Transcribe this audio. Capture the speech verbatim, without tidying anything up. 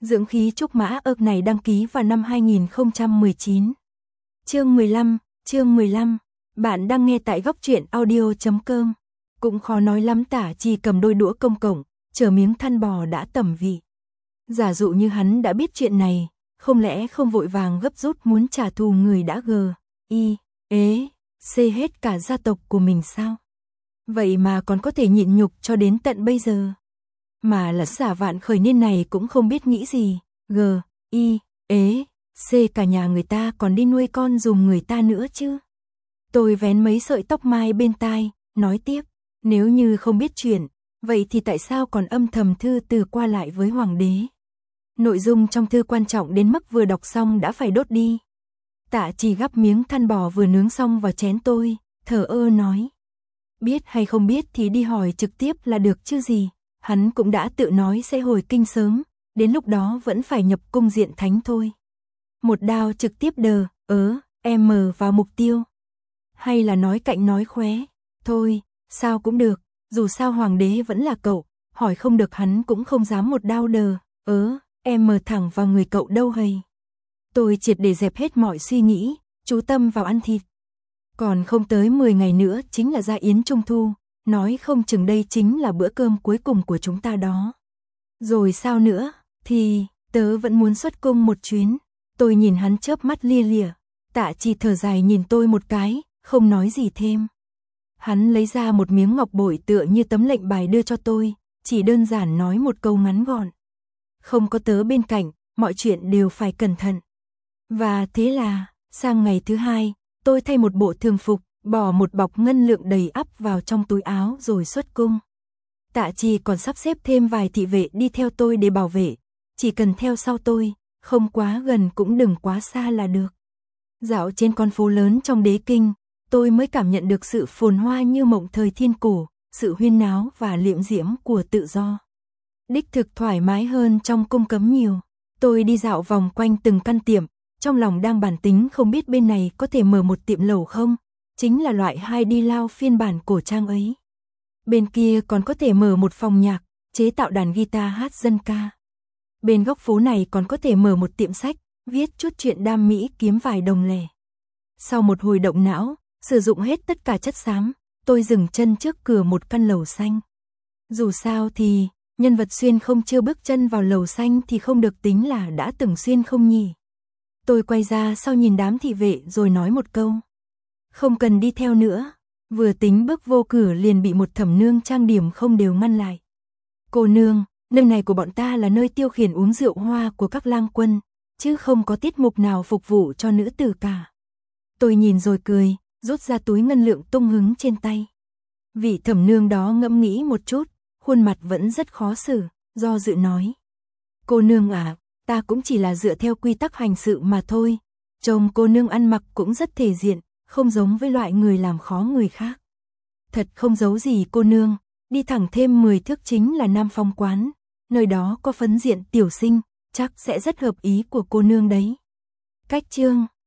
Dưỡng khí trúc mã ức này đăng ký vào năm hai nghìn không trăm mười chín. Chương mười lăm, chương mười lăm. Bạn đang nghe tại góc truyện audio chấm com. Cũng khó nói lắm, Tả Chi cầm đôi đũa công cộng, chờ miếng than bò đã tẩm vị. Giả dụ như hắn đã biết chuyện này, không lẽ không vội vàng gấp rút muốn trả thù người đã gờ, y, ế, xê hết cả gia tộc của mình sao? Vậy mà còn có thể nhịn nhục cho đến tận bây giờ. Mà là giả vạn khởi niên này cũng không biết nghĩ gì, g, y, ế, c cả nhà người ta còn đi nuôi con dùm người ta nữa chứ. Tôi vén mấy sợi tóc mai bên tai, nói tiếp, nếu như không biết chuyện, vậy thì tại sao còn âm thầm thư từ qua lại với hoàng đế? Nội dung trong thư quan trọng đến mức vừa đọc xong đã phải đốt đi. Tạ Chỉ gắp miếng than bò vừa nướng xong vào chén tôi, thở ơ nói. Biết hay không biết thì đi hỏi trực tiếp là được chứ gì. Hắn cũng đã tự nói sẽ hồi kinh sớm, đến lúc đó vẫn phải nhập cung diện thánh thôi. Một đao trực tiếp đờ, ớ, em mờ vào mục tiêu. Hay là nói cạnh nói khóe, thôi, sao cũng được, dù sao hoàng đế vẫn là cậu, hỏi không được hắn cũng không dám một đao đờ, ớ, em mờ thẳng vào người cậu đâu hầy. Tôi triệt để dẹp hết mọi suy nghĩ, chú tâm vào ăn thịt. Còn không tới mười ngày nữa chính là gia yến trung thu, nói không chừng đây chính là bữa cơm cuối cùng của chúng ta đó. Rồi sao nữa, thì, tớ vẫn muốn xuất cung một chuyến. Tôi nhìn hắn chớp mắt lia lịa, Tạ Chỉ thở dài nhìn tôi một cái, không nói gì thêm. Hắn lấy ra một miếng ngọc bội tựa như tấm lệnh bài đưa cho tôi, chỉ đơn giản nói một câu ngắn gọn. Không có tớ bên cạnh, mọi chuyện đều phải cẩn thận. Và thế là, sang ngày thứ hai, tôi thay một bộ thường phục, bỏ một bọc ngân lượng đầy ắp vào trong túi áo rồi xuất cung. Tạ Chỉ còn sắp xếp thêm vài thị vệ đi theo tôi để bảo vệ, chỉ cần theo sau tôi, không quá gần cũng đừng quá xa là được. Dạo trên con phố lớn trong đế kinh, tôi mới cảm nhận được sự phồn hoa như mộng thời thiên cổ, sự huyên náo và liễm diễm của tự do. Đích thực thoải mái hơn trong cung cấm nhiều. Tôi đi dạo vòng quanh từng căn tiệm, trong lòng đang bàn tính không biết bên này có thể mở một tiệm lẩu không, chính là loại hai đi lao phiên bản cổ trang ấy. Bên kia còn có thể mở một phòng nhạc, chế tạo đàn guitar hát dân ca. Bên góc phố này còn có thể mở một tiệm sách, viết chút chuyện đam mỹ kiếm vài đồng lẻ. Sau một hồi động não, sử dụng hết tất cả chất xám, tôi dừng chân trước cửa một căn lầu xanh. Dù sao thì, nhân vật xuyên không chưa bước chân vào lầu xanh thì không được tính là đã từng xuyên không nhỉ. Tôi quay ra sau nhìn đám thị vệ rồi nói một câu. Không cần đi theo nữa. Vừa tính bước vô cửa liền bị một thẩm nương trang điểm không đều ngăn lại. Cô nương, nơi này của bọn ta là nơi tiêu khiển uống rượu hoa của các lang quân, chứ không có tiết mục nào phục vụ cho nữ tử cả. Tôi nhìn rồi cười, rút ra túi ngân lượng tung hứng trên tay. Vị thẩm nương đó ngẫm nghĩ một chút, khuôn mặt vẫn rất khó xử, do dự nói. Cô nương à, ta cũng chỉ là dựa theo quy tắc hành sự mà thôi. Trông cô nương ăn mặc cũng rất thể diện, không giống với loại người làm khó người khác. Thật không giấu gì cô nương, đi thẳng thêm mười thước chính là Nam Phong quán, nơi đó có phấn diện tiểu sinh, chắc sẽ rất hợp ý của cô nương đấy. Cách chương